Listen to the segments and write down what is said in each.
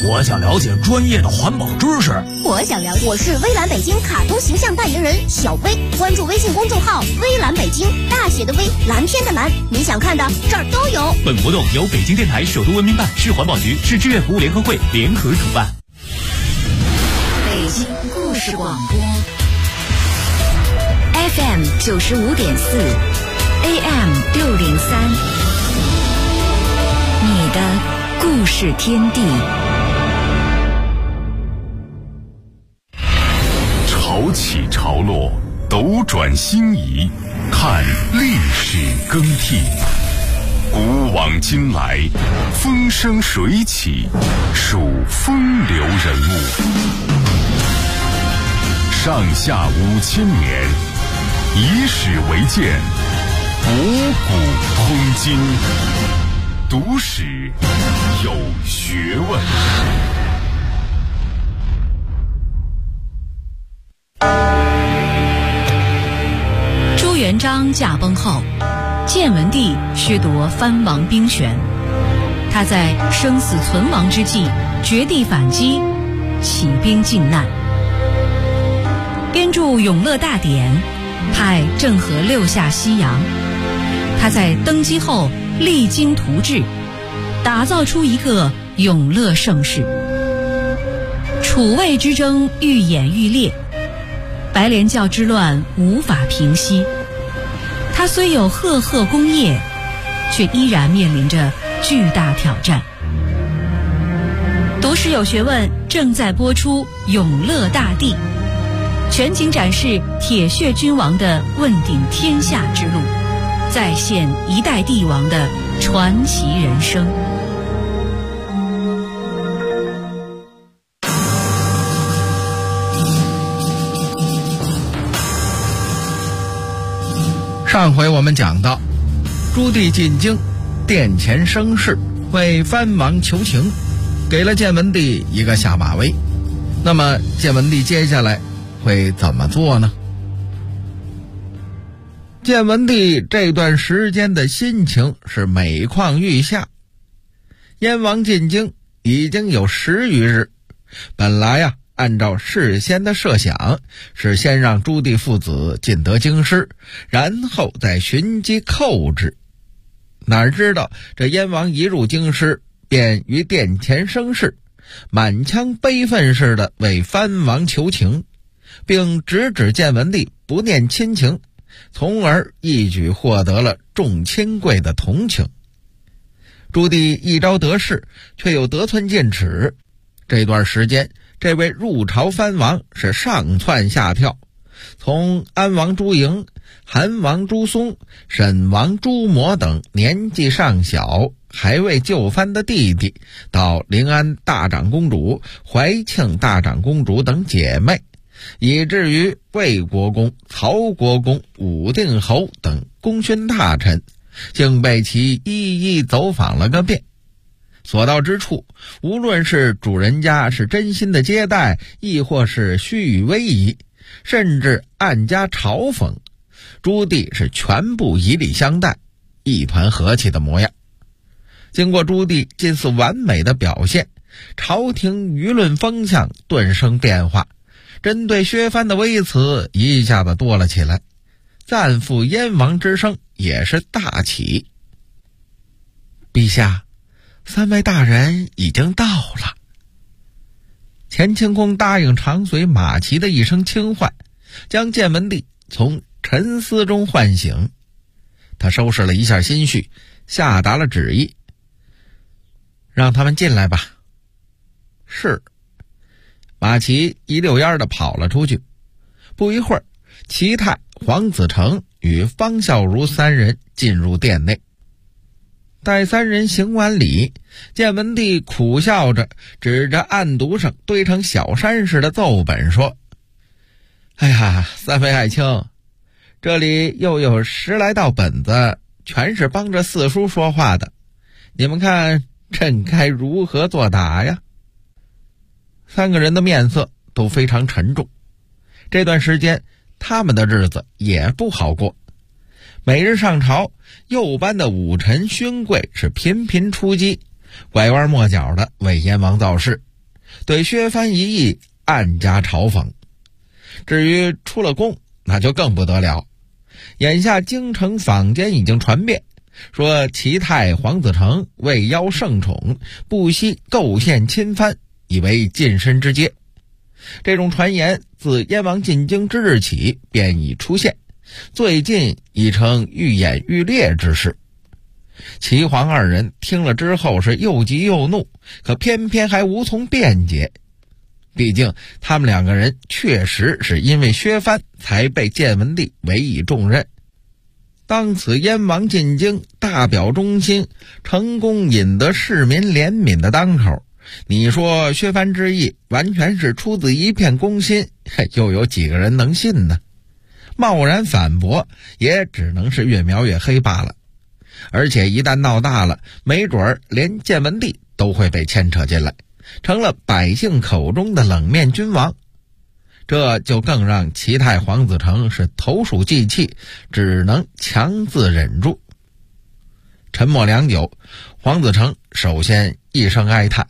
我想了解专业的环保知识。 我想了解。我是微蓝北京卡通形象代言人小薇，关注微信公众号微蓝北京，大写的微，蓝天的蓝，你想看的这儿都有。 本活动由北京电台首都文明办、市环保局、市志愿服务联合会联合主办。 北京故事广播 FM 95.4 AM 603，你的故事天地。 潮起潮落，斗转星移，看历史更替。古往今来，风生水起，数风流人物。上下5000年，以史为鉴，博古通今。读史有学问。 朱元璋驾崩后，建文帝削夺藩王兵权，他在生死存亡之际绝地反击，起兵靖难，编著《永乐大典》，派郑和6下西洋。他在登基后励精图治，打造出一个永乐盛世。楚魏之争愈演愈烈，白莲教之乱无法平息。他虽有赫赫功业，却依然面临着巨大挑战。读史有学问正在播出《永乐大帝》，全景展示铁血君王的问鼎天下之路，再现一代帝王的传奇人生。 上回我们讲到，朱棣进京殿前生事，为藩王求情，给了建文帝一个下马威。那么建文帝接下来会怎么做呢？建文帝这段时间的心情是每况愈下。燕王进京已经有10余日，本来按照事先的设想，是先让朱棣父子进得京师，然后再寻机扣之。哪知道这燕王一入京师，便于殿前生事，满腔悲愤似的为藩王求情，并直指建文帝不念亲情，从而一举获得了众亲贵的同情。朱棣一朝得势，却又得寸进尺。这段时间，这位入朝藩王是上蹿下跳，从安王朱莹、韩王朱松、沈王朱模等年纪尚小还未就藩的弟弟，到临安大长公主、怀庆大长公主等姐妹，以至于魏国公、曹国公、武定侯等功勋大臣，竟被其一一走访了个遍。所到之处，无论是主人家是真心的接待，亦或是虚与委蛇，甚至暗加嘲讽，朱棣是全部以礼相待，一团和气的模样。经过朱棣近似完美的表现，朝廷舆论风向顿生变化，针对削藩的微词一下子多了起来，赞负燕王之声也是大起。陛下，3位大人已经到了。乾清宫答应长随马齐的一声轻唤，将建文帝从沉思中唤醒。他收拾了一下心绪，下达了旨意，让他们进来吧。是。马齐一溜烟地跑了出去。不一会儿，齐泰、黄子成与方孝孺3人进入殿内。待3人行完礼，建文帝苦笑着指着案牍上堆成小山似的奏本说：“哎呀，3位爱卿，这里又有10来道本子，全是帮着四叔说话的，你们看朕该如何作答呀？”3个人的面色都非常沉重。这段时间他们的日子也不好过，每日上朝，右班的武臣勋贵是频频出击，拐弯抹角的为燕王造势， 对薛藩一役暗加嘲讽。至于出了宫，那就更不得了。眼下京城坊间已经传遍，说齐太黄子成为邀圣宠，不惜构陷亲藩，以为近身之阶。这种传言自燕王进京之日起便已出现，最近已成愈演愈烈之势。齐黄二人听了之后是又急又怒，可偏偏还无从辩解。毕竟他们两个人确实是因为削藩才被建文帝委以重任。当此燕王进京，大表忠心，成功引得市民怜悯的当口，你说削藩之意完全是出自一片公心，又有几个人能信呢？贸然反驳也只能是越描越黑罢了。而且一旦闹大了，没准儿连建文帝都会被牵扯进来，成了百姓口中的冷面君王。这就更让齐太黄子成是投鼠忌器，只能强自忍住。沉默良久，黄子成首先一声哀叹：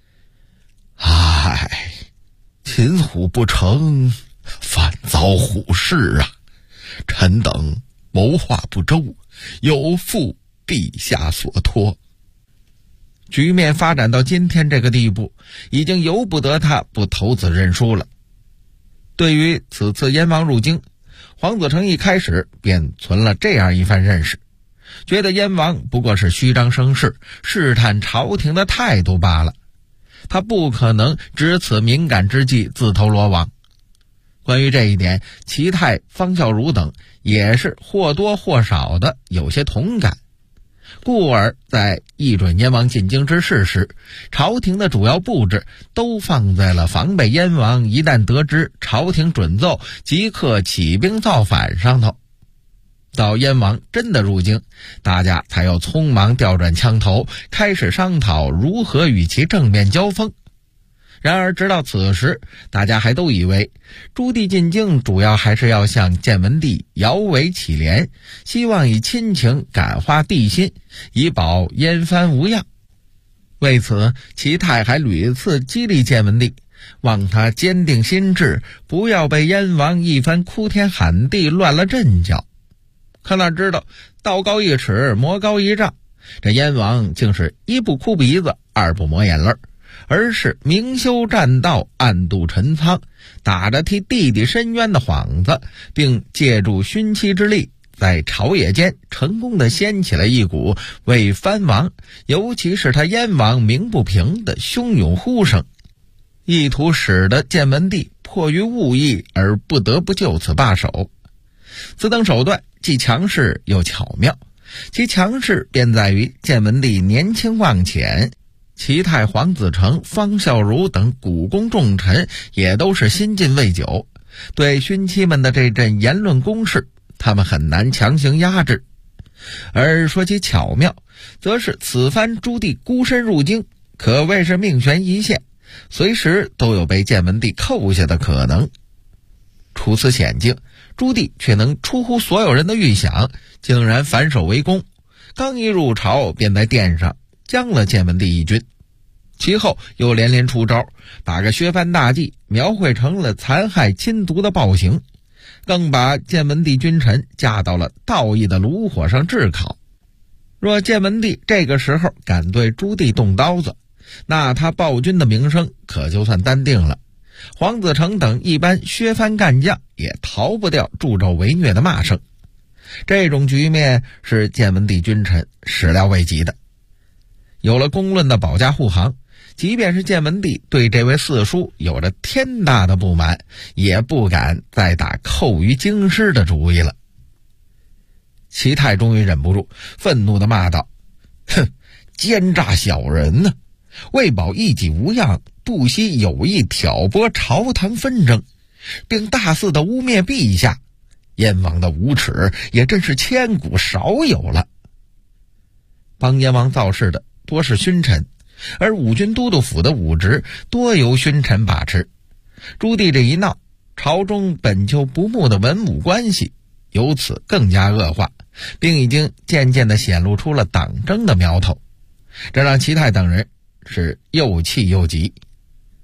唉，擒虎不成，反遭虎视啊！臣等谋划不周，有负陛下所托。局面发展到今天这个地步，已经由不得他不投子认输了。对于此次燕王入京，黄子成一开始便存了这样一番认识，觉得燕王不过是虚张声势，试探朝廷的态度罢了，他不可能值此敏感之际自投罗网。关于这一点，齐泰、方孝孺等也是或多或少的有些同感，故而在议准燕王进京之事时，朝廷的主要布置都放在了防备燕王一旦得知朝廷准奏即刻起兵造反上头。到燕王真的入京，大家才要匆忙调转枪头，开始商讨如何与其正面交锋。然而直到此时，大家还都以为朱棣进京主要还是要向建文帝摇尾乞怜，希望以亲情感化帝心，以保燕藩无恙。为此，齐泰还屡次激励建文帝，望他坚定心志，不要被燕王一番哭天喊地乱了阵脚。可哪知道道高一尺，魔高一丈，这燕王竟是一不哭鼻子，二不抹眼泪，而是明修栈道，暗度陈仓，打着替弟弟申冤的幌子，并借助勋戚之力，在朝野间成功地掀起了一股为藩王，尤其是他燕王鸣不平的汹涌呼声，意图使得建文帝迫于误议而不得不就此罢手。此等手段既强势又巧妙，其强势便在于建文帝年轻望浅，齐泰、黄子成、方孝孺等古公重臣也都是新晋未久，对勋戚们的这阵言论攻势，他们很难强行压制。而说起巧妙，则是此番朱棣孤身入京，可谓是命悬一线，随时都有被建文帝扣下的可能。处此险境，朱棣却能出乎所有人的预想，竟然反手为攻，刚一入朝便在殿上将了建文帝一军。其后又连连出招，把个削藩大计描绘成了残害亲族的暴行，更把建文帝君臣架到了道义的炉火上炙烤。若建文帝这个时候敢对朱棣动刀子，那他暴君的名声可就算担定了，黄子成等一般削藩干将也逃不掉助纣为虐的骂声。这种局面是建文帝君臣始料未及的。有了公论的保驾护航，即便是建文帝对这位四叔有着天大的不满，也不敢再打扣于京师的主意了。齐泰终于忍不住，愤怒地骂道：哼，奸诈小人呢！为保一己无恙，不惜有意挑拨朝堂纷争，并大肆地污蔑陛下，燕王的无耻也真是千古少有了。帮燕王造势的多是勋臣，而五军都督府的武职多由勋臣把持。朱棣这一闹，朝中本就不睦的文武关系由此更加恶化，并已经渐渐地显露出了党争的苗头，这让齐泰等人是又气又急。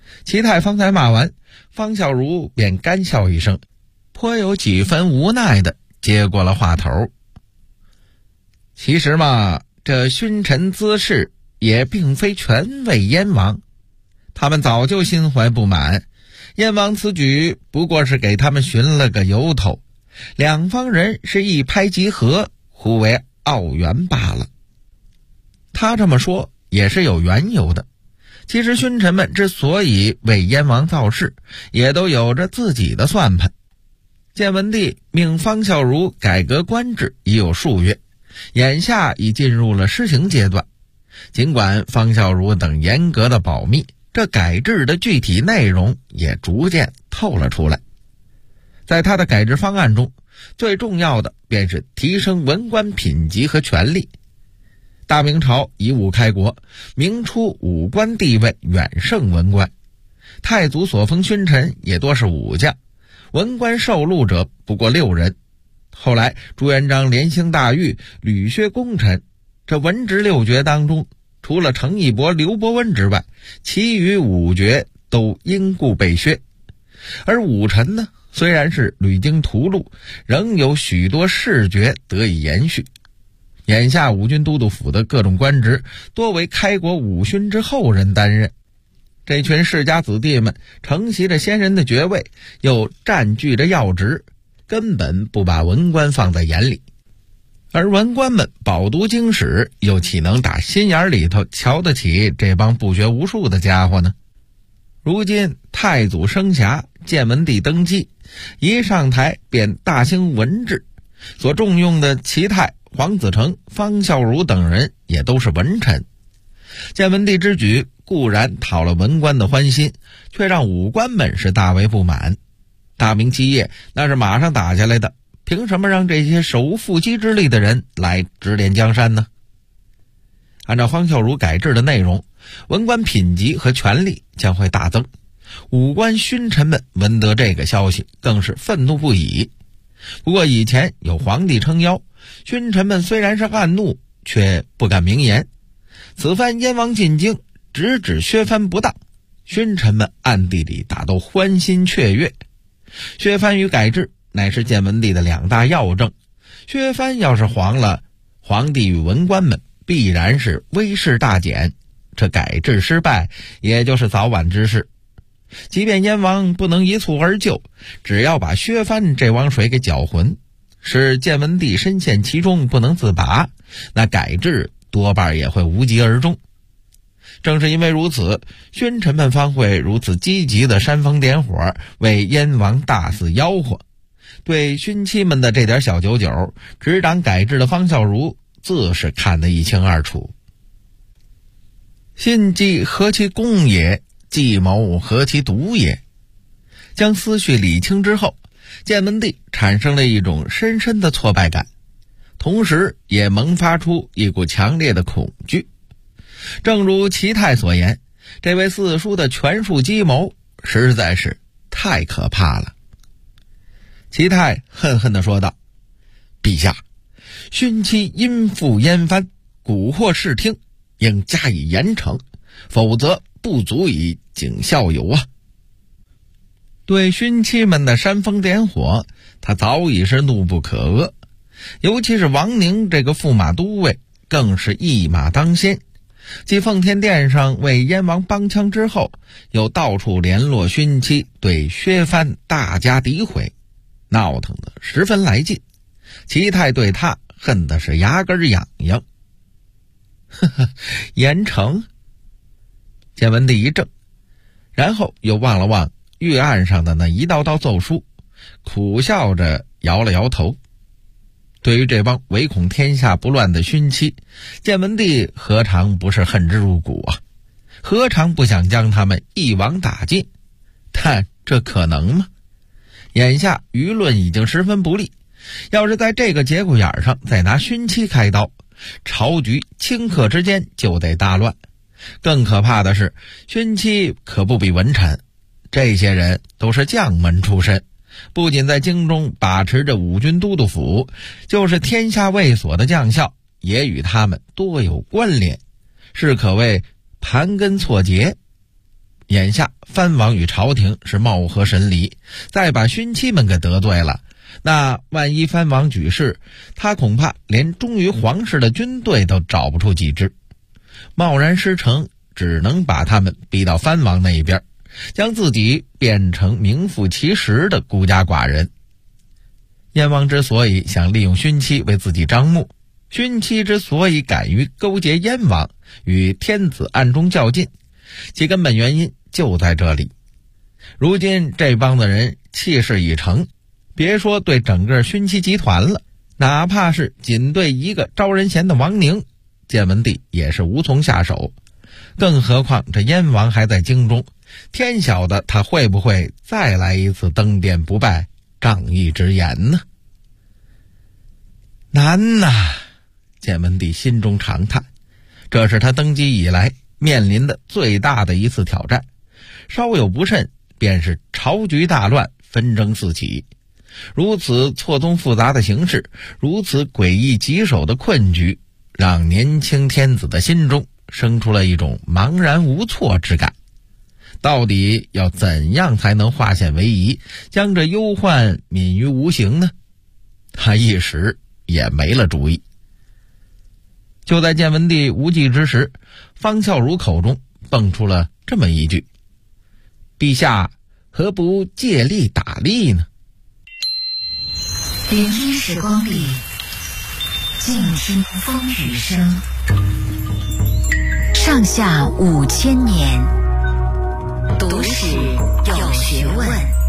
齐泰方才骂完，方孝孺便干笑一声，颇有几分无奈的接过了话头。其实嘛，这勋臣滋事也并非全为燕王，他们早就心怀不满，燕王此举不过是给他们寻了个由头，两方人是一拍即合，互为傲援罢了。他这么说也是有缘由的，其实勋臣们之所以为燕王造势，也都有着自己的算盘。建文帝命方孝孺改革官制已有数月，眼下已进入了施行阶段。尽管方孝孺等严格的保密，这改制的具体内容也逐渐透了出来。在他的改制方案中，最重要的便是提升文官品级和权力。大明朝以武开国，明初武官地位远胜文官，太祖所封勋臣也多是武将，文官受禄者不过6人。后来朱元璋连兴大狱，屡削功臣，这文职6爵当中，除了程义伯、刘伯温之外，其余5爵都因故被削。而武臣呢，虽然是屡经屠戮，仍有许多士爵得以延续。眼下五军都督府的各种官职多为开国武勋之后人担任，这群世家子弟们承袭着先人的爵位，又占据着要职，根本不把文官放在眼里。而文官们饱读经史，又岂能打心眼里头瞧得起这帮不学无术的家伙呢？如今太祖升遐，建文帝登基，一上台便大兴文治，所重用的齐泰、黄子成、方孝孺等人也都是文臣。建文帝之举固然讨了文官的欢心，却让武官们是大为不满。大明基业那是马上打下来的，凭什么让这些手无缚鸡之力的人来指点江山呢？按照方孝孺改制的内容，文官品级和权力将会大增。武官勋臣们闻得这个消息，更是愤怒不已。不过以前有皇帝撑腰，勋臣们虽然是暗怒，却不敢明言。此番燕王进京，直指削藩不当，勋臣们暗地里大都欢欣雀跃。削藩与改制乃是建文帝的2大要政，削藩要是黄了，皇帝与文官们必然是威势大减，这改制失败也就是早晚之事。即便燕王不能一蹴而就，只要把削藩这汪水给搅浑，使建文帝深陷其中不能自拔，那改制多半也会无疾而终。正是因为如此，勋臣们方会如此积极的煽风点火，为燕王大肆吆喝。对勋戚们的这点小九九，执掌改制的方孝孺自是看得一清二楚。信计何其公也，计谋何其毒也。将思绪理清之后，建文帝产生了一种深深的挫败感，同时也萌发出一股强烈的恐惧。正如齐泰所言，这位四叔的权术计谋实在是太可怕了。齐泰恨恨地说道：“陛下，勋戚因附燕藩，蛊惑视听，应加以严惩，否则不足以警效尤啊。”对勋戚们的煽风点火，他早已是怒不可遏，尤其是王宁这个驸马都尉，更是一马当先。继奉天殿上为燕王帮腔之后，又到处联络勋戚，对削藩大加诋毁，闹腾得十分来劲。齐泰对他恨的是牙根痒痒。呵呵，严惩？建文帝一怔，然后又望了望御案上的那一道道奏书，苦笑着摇了摇头。对于这帮唯恐天下不乱的勋戚，建文帝何尝不是恨之入骨啊？何尝不想将他们一网打尽？但这可能吗？眼下舆论已经十分不利，要是在这个节骨眼上再拿勋戚开刀，朝局顷刻之间就得大乱。更可怕的是，勋戚可不比文臣，这些人都是将门出身，不仅在京中把持着五军都督府，就是天下卫所的将校也与他们多有关联，是可谓盘根错节。 眼下藩王与朝廷是貌合神离，再把勋戚们给得罪了，那万一藩王举事，他恐怕连忠于皇室的军队都找不出几支，贸然失城，只能把他们逼到藩王那一边，将自己变成名副其实的孤家寡人。燕王之所以想利用勋戚为自己张目，勋戚之所以敢于勾结燕王与天子暗中较劲，其根本原因就在这里。如今这帮子人气势已成，别说对整个勋戚集团了，哪怕是仅对一个招人嫌的王宁，建文帝也是无从下手。更何况这燕王还在京中，天晓得他会不会再来一次登殿不拜，仗义直言呢？难呐！建文帝心中长叹，这是他登基以来面临的最大的一次挑战，稍有不慎便是朝局大乱，纷争四起。如此错综复杂的形势，如此诡异棘手的困局，让年轻天子的心中生出了一种茫然无措之感。到底要怎样才能化险为夷，将这忧患泯于无形呢？他一时也没了主意。就在建文帝无计之时，方孝孺口中蹦出了这么一句：陛下何不借力打力呢？ 聆听时光里静听风雨声，上下5000年，读史有学问。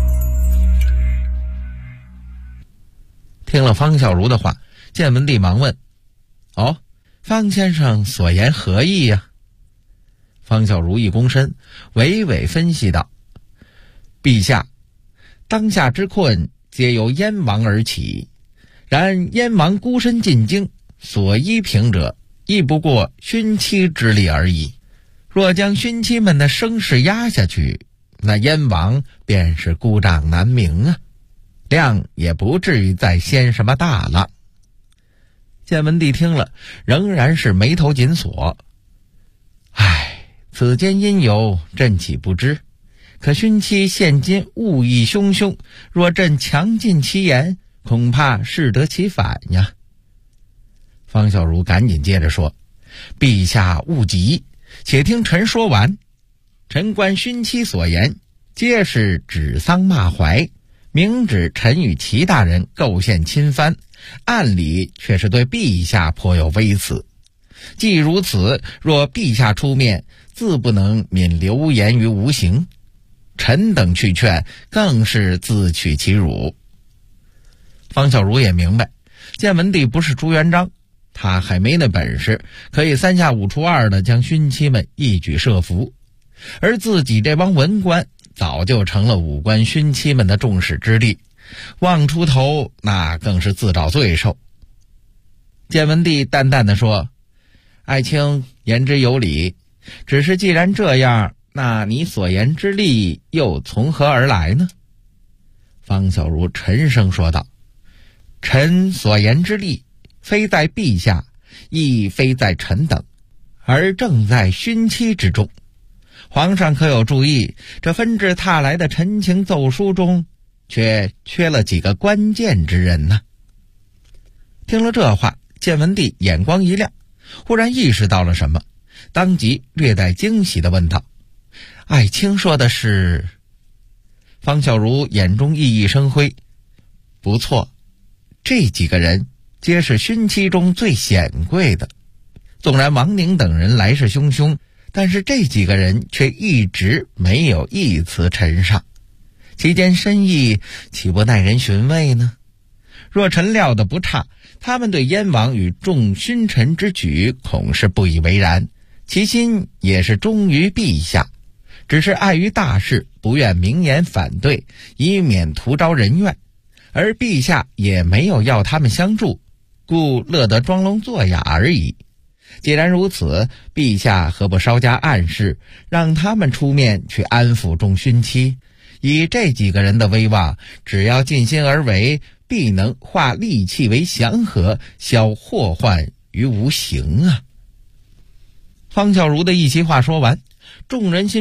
听了方孝孺的话，建文帝忙问：哦，方先生所言何意呀？方孝孺一躬身，娓娓分析道：陛下，当下之困皆由燕王而起，然燕王孤身进京，所依凭者亦不过勋戚之力而已。若将勋戚们的声势压下去，那燕王便是孤掌难鸣啊，量也不至于再掀什么大浪。建文帝听了，仍然是眉头紧锁。唉，此间因由，朕岂不知？可勋戚现今物议汹汹，若朕强尽其言，恐怕适得其反呀。方孝孺赶紧接着说：陛下勿急，且听臣说完。臣观勋戚所言，皆是指桑骂槐，明指臣与齐大人构陷亲藩，暗里却是对陛下颇有微词。既如此，若陛下出面，自不能免流言于无形。臣等去劝，更是自取其辱。方孝孺也明白，建文帝不是朱元璋，他还没那本事可以3下5除2的将勋戚们一举设伏，而自己这帮文官早就成了武官勋戚们的众矢之的，望出头那更是自找罪受。建文帝淡淡地说：爱卿言之有理，只是既然这样，那你所言之力又从何而来呢？方孝孺沉声说道：臣所言之力，非在陛下，亦非在臣等，而正在勋戚之中。皇上可有注意，这纷至沓来的陈情奏书中，却缺了几个关键之人呢？听了这话，建文帝眼光一亮，忽然意识到了什么，当即略带惊喜地问道：爱卿说的是？方孝孺眼中熠熠生辉。不错，这几个人皆是勋戚中最显贵的。纵然王宁等人来势汹汹，但是这几个人却一直没有一词陈上，其间深意岂不耐人寻味呢？若臣料的不差，他们对燕王与众勋臣之举恐是不以为然，其心也是忠于陛下，只是碍于大事，不愿明言反对，以免徒招人怨，而陛下也没有要他们相助，故乐得装聋作哑而已。既然如此，陛下何不稍加暗示，让他们出面去安抚众勋戚？以这几个人的威望，只要尽心而为，必能化戾气为祥和，消祸患于无形啊！方孝孺的一席话说完，众人心中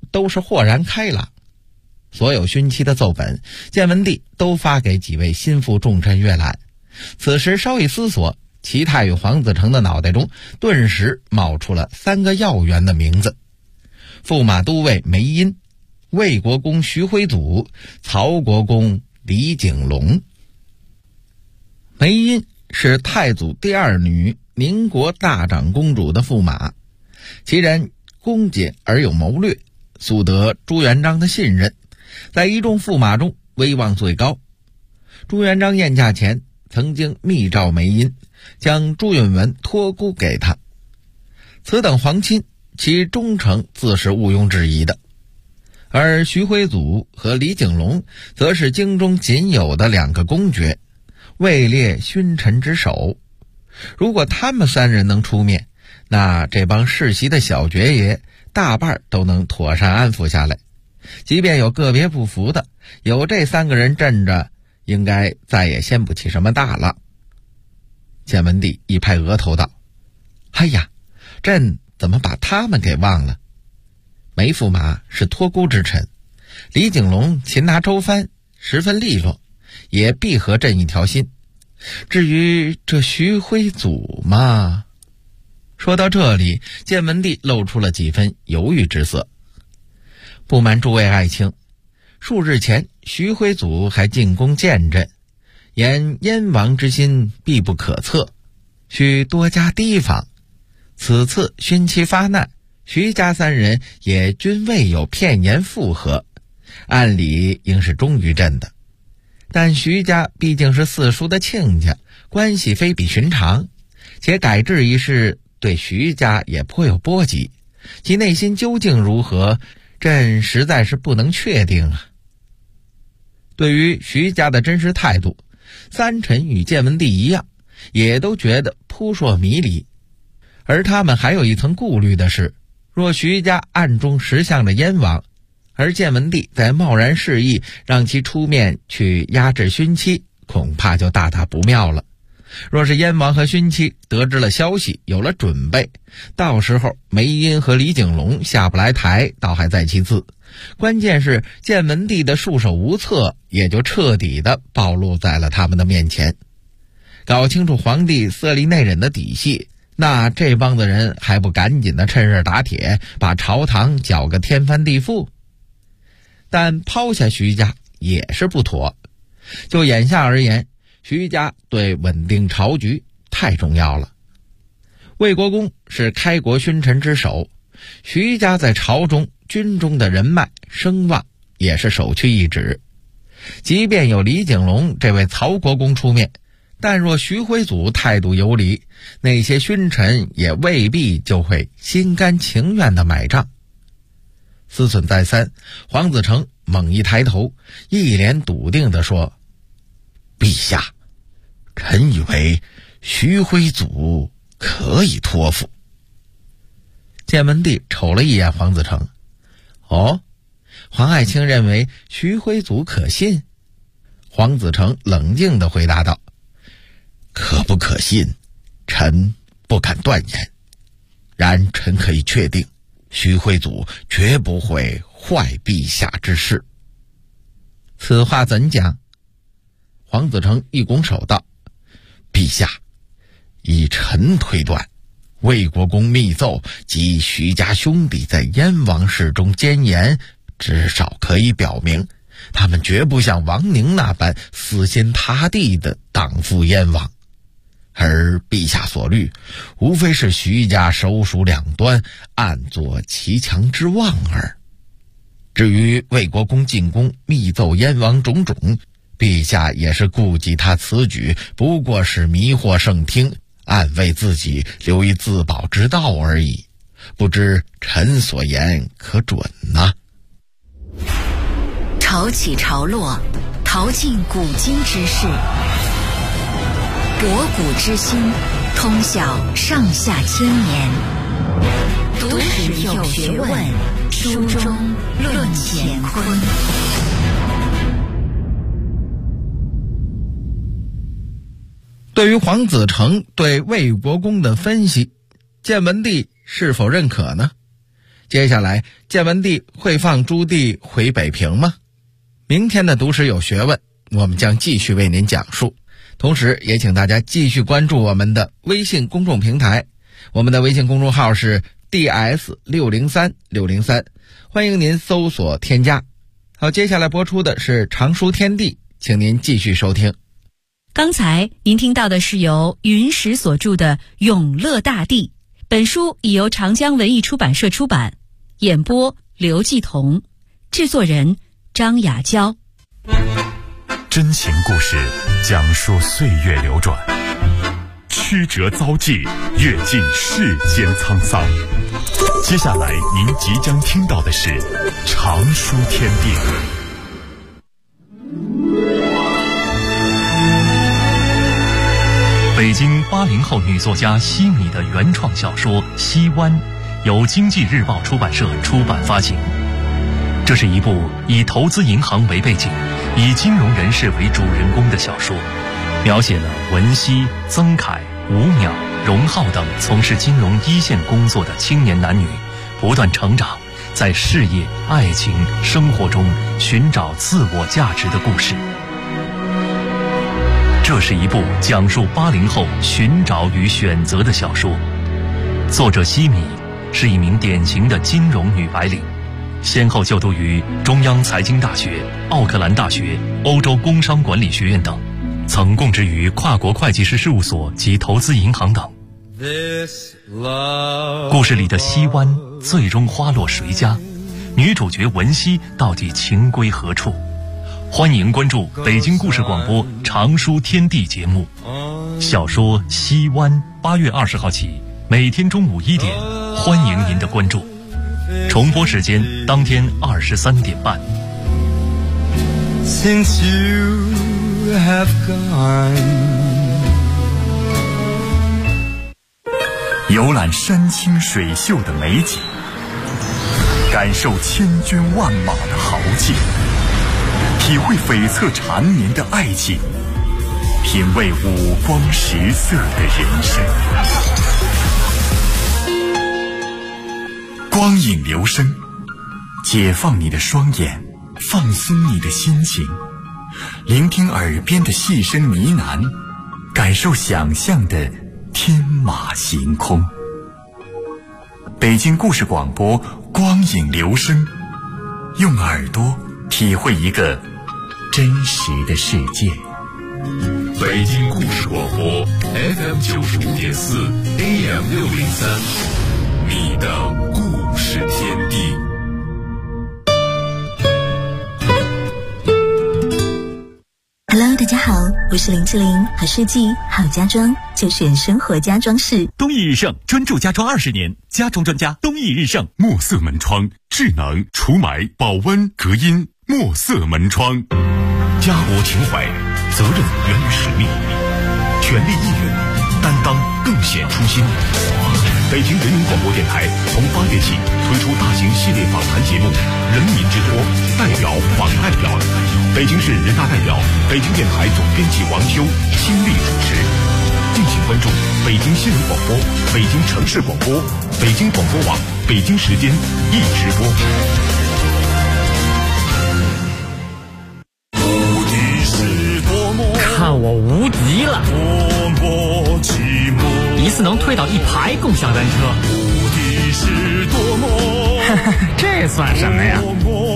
都是豁然开朗。所有勋戚的奏本，建文帝都发给几位心腹重臣阅览。此时稍一思索，齐太尉黄子成的脑袋中顿时冒出了3个要员的名字：驸马都尉梅殷、魏国公徐辉祖、曹国公李景龙。梅殷是太祖第二女宁国大长公主的驸马，其人恭谨而有谋略，素得朱元璋的信任，在一众驸马中威望最高。朱元璋宴驾前曾经密诏梅殷，将朱允文托孤给他。此等皇亲，其忠诚自是毋庸置疑的。而徐辉祖和李景龙则是京中仅有的2个公爵，位列勋臣之首。如果他们3人能出面，那这帮世袭的小爵爷大半都能妥善安抚下来。即便有个别不服的，有这3个人镇着，应该再也掀不起什么大浪。建文帝一拍额头道：哎呀，朕怎么把他们给忘了？梅驸马是托孤之臣，李景龙擒拿周藩十分利落，也必合朕一条心。至于这徐辉祖嘛……说到这里，建文帝露出了几分犹豫之色。不瞒诸位爱卿，数日前徐辉祖还进宫见朕，言燕王之心必不可测，需多加提防。此次勋戚发难，徐家3人也均未有片言附和，按理应是忠于朕的。但徐家毕竟是四叔的亲家，关系非比寻常，且改制一事对徐家也颇有波及，其内心究竟如何，朕实在是不能确定啊。对于徐家的真实态度，3臣与建文帝一样，也都觉得扑朔迷离。而他们还有一层顾虑的是，若徐家暗中识向着燕王，而建文帝再贸然示意让其出面去压制勋戚，恐怕就大大不妙了。若是燕王和勋戚得知了消息，有了准备，到时候梅殷和李景龙下不来台倒还在其次，关键是建文帝的束手无策也就彻底的暴露在了他们的面前。搞清楚皇帝色厉内荏的底细，那这帮子人还不赶紧的趁热打铁，把朝堂搅个天翻地覆？但抛下徐家也是不妥。就眼下而言，徐家对稳定朝局太重要了。魏国公是开国勋臣之首，徐家在朝中军中的人脉声望也是首屈一指。即便有李景龙这位曹国公出面，但若徐辉祖态度游离，那些勋臣也未必就会心甘情愿地买账。思忖再三，黄子成猛一抬头，一脸笃定地说：陛下，臣以为徐辉祖可以托付。建文帝瞅了一眼黄子成：哦，黄爱卿认为徐辉祖可信？黄子成冷静地回答道：可不可信，臣不敢断言，然臣可以确定，徐辉祖绝不会坏陛下之事。此话怎讲？黄子成一拱手道：陛下，以臣推断，魏国公密奏及徐家兄弟在燕王室中奸言，至少可以表明他们绝不像王宁那般死心塌地的党附燕王。而陛下所虑，无非是徐家手鼠两端，暗作其强之望耳。至于魏国公进宫密奏燕王种种，陛下也是顾及他此举不过是迷惑圣听，暗为自己留一自保之道而已，不知臣所言可准呢？ 潮起潮落，淘尽古今之事，博古之今，通晓上下千年。读史有学问，书中论乾坤。 对于黄子成对魏国公的分析，建文帝是否认可呢？ 接下来建文帝会放朱棣回北平吗？明天的读史有学问，我们将继续为您讲述。同时也请大家继续关注我们的微信公众平台，我们的微信公众号是 DS603603，欢迎您搜索添加。好，接下来播出的是常书天地，请您继续收听。 刚才您听到的是由云石所著的《永乐大帝》，本书已由长江文艺出版社出版，演播刘继彤，制作人张雅娇。 真情故事讲述岁月流转，曲折遭际，阅尽世间沧桑。接下来您即将听到的是常书天地。 北京80后女作家西米的原创小说《西湾》，由经济日报出版社出版发行。这是一部以投资银行为背景，以金融人士为主人公的小说，描写了文熙、曾凯、吴淼、荣浩等从事金融一线工作的青年男女不断成长，在事业、爱情、生活中寻找自我价值的故事。这是一部讲述80后寻找与选择的小说。作者西米是一名典型的金融女白领，先后就读于中央财经大学、奥克兰大学、欧洲工商管理学院等，曾供职于跨国会计师事务所及投资银行等。故事里的西湾最终花落谁家？女主角文熙到底情归何处？欢迎关注北京故事广播常书天地节目。小说《西湾》8月20号起，每天中午1点，欢迎您的关注。重播时间当天23点半。 Since you have gone， 游览山清水秀的美景，感受千军万马的豪劲，体会悱恻缠绵的爱情，品味五光十色的人生。光影流声，解放你的双眼，放松你的心情，聆听耳边的细声呢喃，感受想象的天马行空。北京故事广播光影流声，用耳朵体会一个真实的世界。 北京故事广播 FM95.4 AM603， 你的故事天地。 Hello， 大家好，我是林志玲，好设计好家装就选生活家装饰。 东义日盛专注家装20年，家装专家东义日盛。 墨色门窗，智能除霾、保温、隔音。墨色门窗， 家国情怀，责任源于使命，全力以赴，担当更显初心。北京人民广播电台从8月起推出大型系列访谈节目《人民之托》，代表访代表。北京市人大代表、北京电台总编辑王修亲力主持。敬请关注北京新闻广播、北京城市广播、北京广播网、北京时间一直播。 看我无敌了！一次能推倒1排共享单车，这算什么呀？